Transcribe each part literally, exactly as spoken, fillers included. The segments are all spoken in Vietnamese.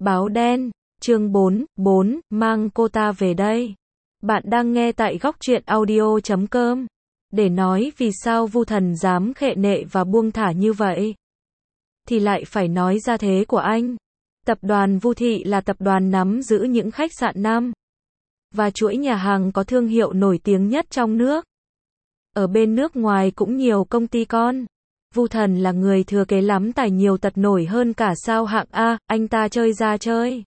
Báo đen, chương bốn, bốn, mang cô ta về đây. Bạn đang nghe tại góc truyện audio chấm com. Để nói vì sao Vu Thần dám khệ nệ và buông thả như vậy, thì lại phải nói ra thế của anh. Tập đoàn Vu Thị là tập đoàn nắm giữ những khách sạn Nam và chuỗi nhà hàng có thương hiệu nổi tiếng nhất trong nước. Ở bên nước ngoài cũng nhiều công ty con. Vu Thần là người thừa kế lắm tài nhiều tật nổi hơn cả sao hạng A, anh ta chơi ra chơi,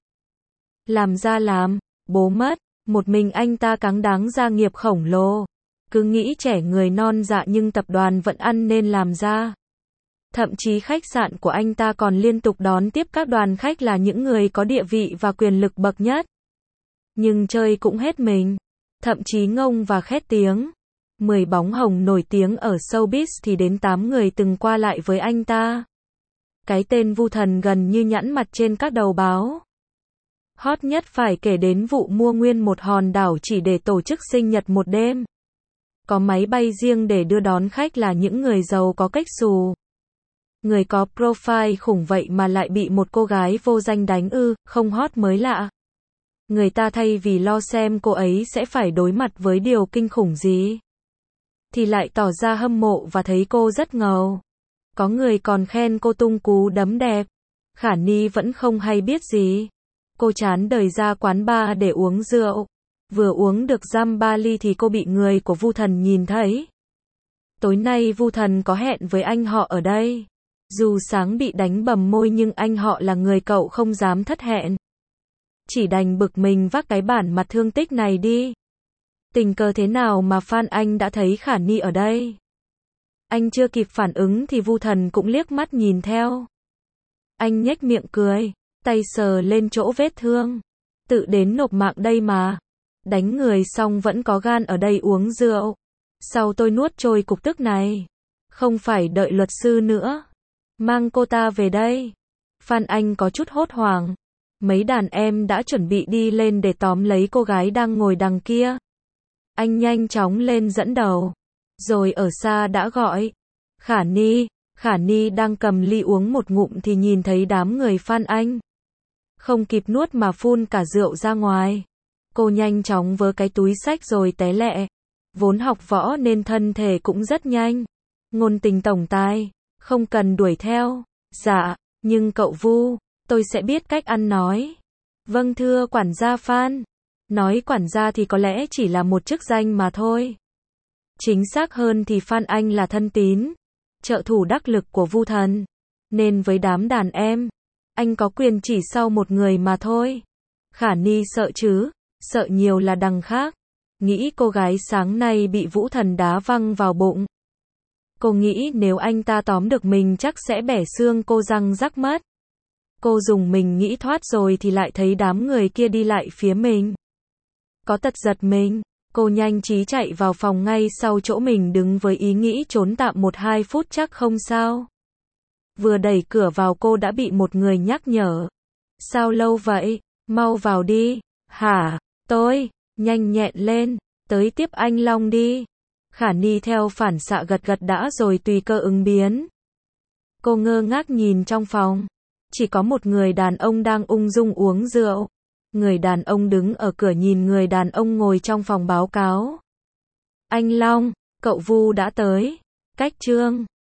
làm ra làm, bố mất, một mình anh ta cáng đáng gia nghiệp khổng lồ. Cứ nghĩ trẻ người non dạ nhưng tập đoàn vẫn ăn nên làm ra. Thậm chí khách sạn của anh ta còn liên tục đón tiếp các đoàn khách là những người có địa vị và quyền lực bậc nhất. Nhưng chơi cũng hết mình, thậm chí ngông và khét tiếng. Mười bóng hồng nổi tiếng ở showbiz thì đến tám người từng qua lại với anh ta. Cái tên Vu Thần gần như nhẵn mặt trên các đầu báo. Hot nhất phải kể đến vụ mua nguyên một hòn đảo chỉ để tổ chức sinh nhật một đêm. Có máy bay riêng để đưa đón khách là những người giàu có cách xù. Người có profile khủng vậy mà lại bị một cô gái vô danh đánh ư, không hot mới lạ. Người ta thay vì lo xem cô ấy sẽ phải đối mặt với điều kinh khủng gì, thì lại tỏ ra hâm mộ và thấy cô rất ngầu. Có người còn khen cô tung cú đấm đẹp. Khả Ni vẫn không hay biết gì. Cô chán đời ra quán bar để uống rượu. Vừa uống được giam ba ly thì cô bị người của Vu Thần nhìn thấy. Tối nay Vu Thần có hẹn với anh họ ở đây. Dù sáng bị đánh bầm môi nhưng anh họ là người cậu không dám thất hẹn. Chỉ đành bực mình vác cái bản mặt thương tích này đi. Tình cờ thế nào mà fan anh đã thấy Khả Ni ở đây. Anh chưa kịp phản ứng thì Vu Thần cũng liếc mắt nhìn theo. Anh nhếch miệng cười, tay sờ lên chỗ vết thương. Tự đến nộp mạng đây mà. Đánh người xong vẫn có gan ở đây uống rượu. Sau tôi nuốt trôi cục tức này. Không phải đợi luật sư nữa. Mang cô ta về đây. Fan anh có chút hốt hoảng. Mấy đàn em đã chuẩn bị đi lên để tóm lấy cô gái đang ngồi đằng kia. Anh nhanh chóng lên dẫn đầu. Rồi ở xa đã gọi. Khả Ni. Khả Ni đang cầm ly uống một ngụm thì nhìn thấy đám người fan anh. Không kịp nuốt mà phun cả rượu ra ngoài. Cô nhanh chóng vớ cái túi xách rồi té lẹ. Vốn học võ nên thân thể cũng rất nhanh. Ngôn tình tổng tài. Không cần đuổi theo. Dạ, nhưng cậu Vu, tôi sẽ biết cách ăn nói. Vâng thưa quản gia Phan. Nói quản gia thì có lẽ chỉ là một chức danh mà thôi. Chính xác hơn thì Phan Anh là thân tín, trợ thủ đắc lực của Vu Thần. Nên với đám đàn em, anh có quyền chỉ sau một người mà thôi. Khả Ni sợ chứ, sợ nhiều là đằng khác. Nghĩ cô gái sáng nay bị Vũ Thần đá văng vào bụng. Cô nghĩ nếu anh ta tóm được mình chắc sẽ bẻ xương cô răng rắc mất. Cô dùng mình nghĩ thoát rồi thì lại thấy đám người kia đi lại phía mình. Có tật giật mình, cô nhanh trí chạy vào phòng ngay sau chỗ mình đứng với ý nghĩ trốn tạm một hai phút chắc không sao. Vừa đẩy cửa vào cô đã bị một người nhắc nhở. Sao lâu vậy? Mau vào đi. Hả? Tôi, nhanh nhẹn lên, tới tiếp anh Long đi. Khả Ni theo phản xạ gật gật đã rồi tùy cơ ứng biến. Cô ngơ ngác nhìn trong phòng. Chỉ có một người đàn ông đang ung dung uống rượu. Người đàn ông đứng ở cửa nhìn người đàn ông ngồi trong phòng báo cáo. Anh Long, cậu Vu đã tới. Cách chương